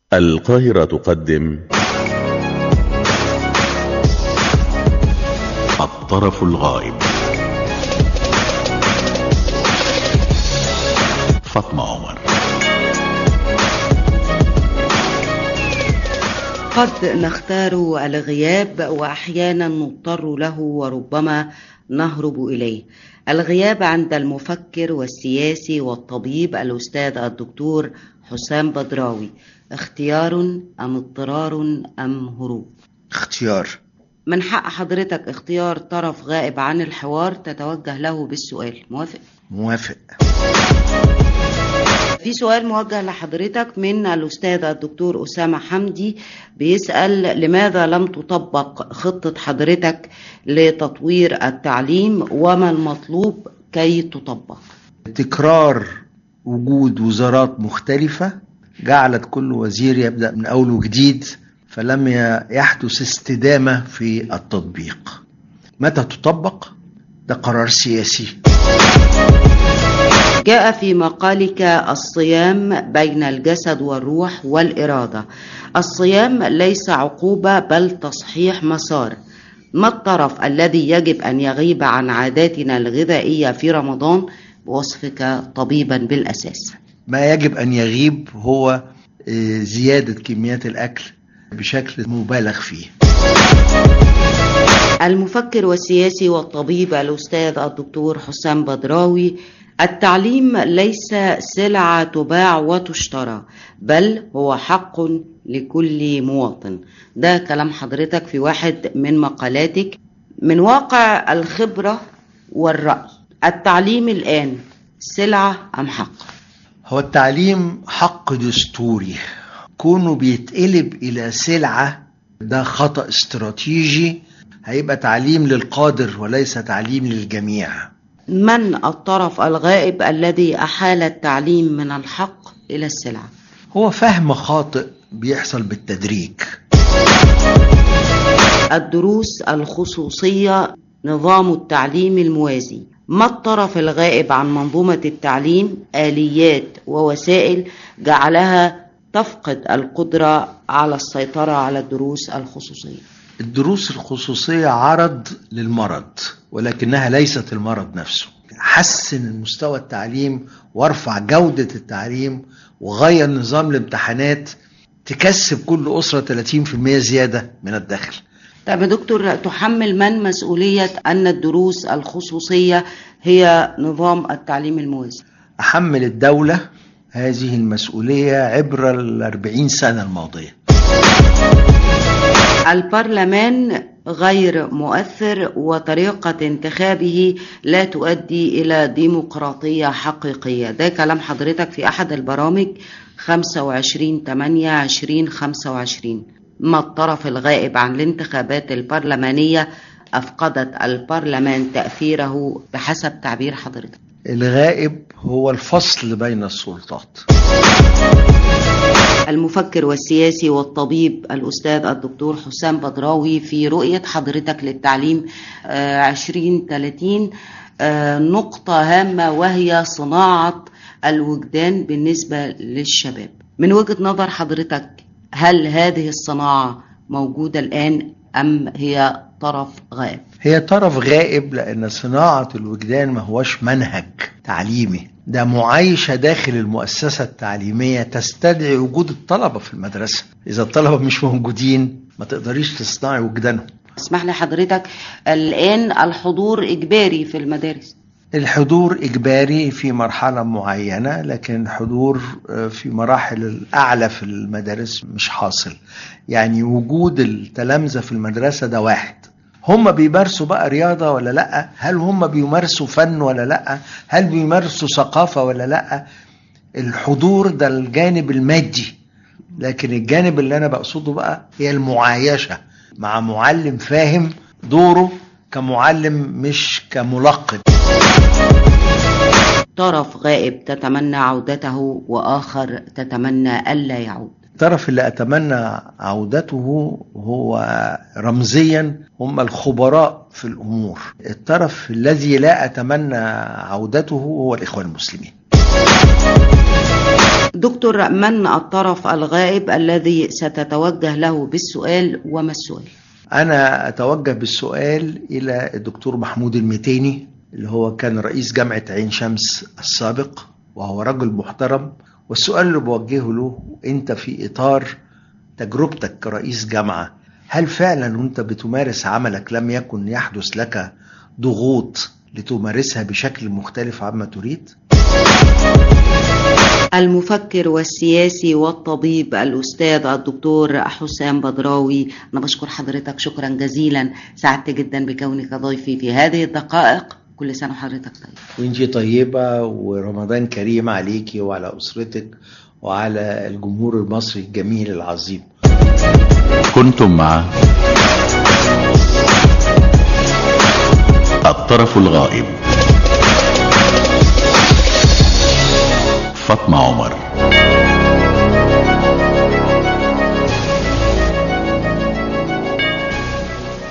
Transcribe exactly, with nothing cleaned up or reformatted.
القاهرة تقدم الطرف الغائب. فاطمة عمر. قد نختار الغياب وأحيانا نضطر له وربما نهرب إليه. الغياب عند المفكر والسياسي والطبيب الأستاذ الدكتور حسام بدراوي، اختيار أم اضطرار أم هروب؟ اختيار. من حق حضرتك اختيار طرف غائب عن الحوار تتوجه له بالسؤال. موافق؟ موافق. في سؤال موجه لحضرتك من الأستاذ الدكتور أسامة حمدي، بيسأل: لماذا لم تطبق خطة حضرتك لتطوير التعليم وما المطلوب كي تطبق؟ تكرار وجود وزارات مختلفة جعلت كل وزير يبدأ من أول وجديد، فلم يحدث استدامة في التطبيق. متى تطبق؟ ده قرار سياسي. جاء في مقالك: الصيام بين الجسد والروح والإرادة. الصيام ليس عقوبة بل تصحيح مسار. ما الطرف الذي يجب أن يغيب عن عاداتنا الغذائية في رمضان بوصفك طبيبا بالأساس؟ ما يجب أن يغيب هو زيادة كميات الأكل بشكل مبالغ فيه. المفكر والسياسي والطبيب الأستاذ الدكتور حسام بدراوي: التعليم ليس سلعة تباع وتشترى، بل هو حق لكل مواطن. ده كلام حضرتك في واحد من مقالاتك. من واقع الخبرة والرأي، التعليم الآن سلعة أم حق؟ هو التعليم حق دستوري، كونه بيتقلب إلى سلعة ده خطأ استراتيجي. هيبقى تعليم للقادر وليس تعليم للجميع. من الطرف الغائب الذي أحال التعليم من الحق إلى السلعة؟ هو فهم خاطئ بيحصل بالتدريج. الدروس الخصوصية، نظام التعليم الموازي. ما الطرف الغائب عن منظومة التعليم؟ آليات ووسائل جعلها تفقد القدرة على السيطرة على الدروس الخصوصية. الدروس الخصوصية عرض للمرض ولكنها ليست المرض نفسه. حسن مستوى التعليم وارفع جودة التعليم وغير نظام الامتحانات تكسب كل أسرة ثلاثين بالمئة زيادة من الدخل. طب يا دكتور، تحمل من مسؤولية أن الدروس الخصوصية هي نظام التعليم الموازي؟ أحمل الدولة هذه المسؤولية عبر الأربعين سنة الماضية. البرلمان غير مؤثر وطريقة انتخابه لا تؤدي إلى ديمقراطية حقيقية. ده كلام حضرتك في أحد البرامج خمسة وعشرين ثمانية عشرين خمسة وعشرين. ما الطرف الغائب عن الانتخابات البرلمانية أفقدت البرلمان تأثيره بحسب تعبير حضرتك؟ الغائب هو الفصل بين السلطات. المفكر والسياسي والطبيب الأستاذ الدكتور حسام بدراوي، في رؤية حضرتك للتعليم عشرين ثلاثين نقطة هامة وهي صناعة الوجدان بالنسبة للشباب. من وجهة نظر حضرتك، هل هذه الصناعة موجودة الآن أم هي طرف غائب؟ هي طرف غائب، لأن صناعة الوجدان ما هوش منهج تعليمي، ده معايشة داخل المؤسسة التعليمية تستدعي وجود الطلبة في المدرسة. إذا الطلبة مش موجودين ما تقدريش تصنعي وجدانهم. اسمح لي حضرتك، الآن الحضور إجباري في المدارس. الحضور إجباري في مرحلة معينة، لكن الحضور في مراحل الأعلى في المدارس مش حاصل. يعني وجود التلامذة في المدرسة ده واحد. هم بيمارسوا بقى رياضة ولا لأ؟ هل هم بيمارسوا فن ولا لأ؟ هل بيمارسوا ثقافة ولا لأ؟ الحضور ده الجانب المادي، لكن الجانب اللي أنا بقصده بقى هي المعايشة مع معلم فاهم دوره كمعلم مش كملقن. طرف غائب تتمنى عودته وآخر تتمنى ألا يعود. الطرف اللي أتمنى عودته هو رمزيا هم الخبراء في الأمور. الطرف الذي لا أتمنى عودته هو الإخوان المسلمين. دكتور، من الطرف الغائب الذي ستتوجه له بالسؤال وما السؤال؟ أنا أتوجه بالسؤال إلى الدكتور محمود المتيني، اللي هو كان رئيس جامعة عين شمس السابق وهو رجل محترم. والسؤال اللي بوجهه له: أنت في إطار تجربتك كرئيس جامعة، هل فعلا وأنت بتمارس عملك لم يكن يحدث لك ضغوط لتمارسها بشكل مختلف عما تريد؟ المفكر والسياسي والطبيب الأستاذ الدكتور حسام بدراوي، أنا بشكر حضرتك شكرا جزيلا، سعدت جدا بكونك ضيفي في هذه الدقائق. كل سنة وحضرتك طيب. وانتي طيبة، ورمضان كريم عليكي وعلى أسرتك وعلى الجمهور المصري الجميل العظيم. كنتم مع الطرف الغائب، فاطمة عمر.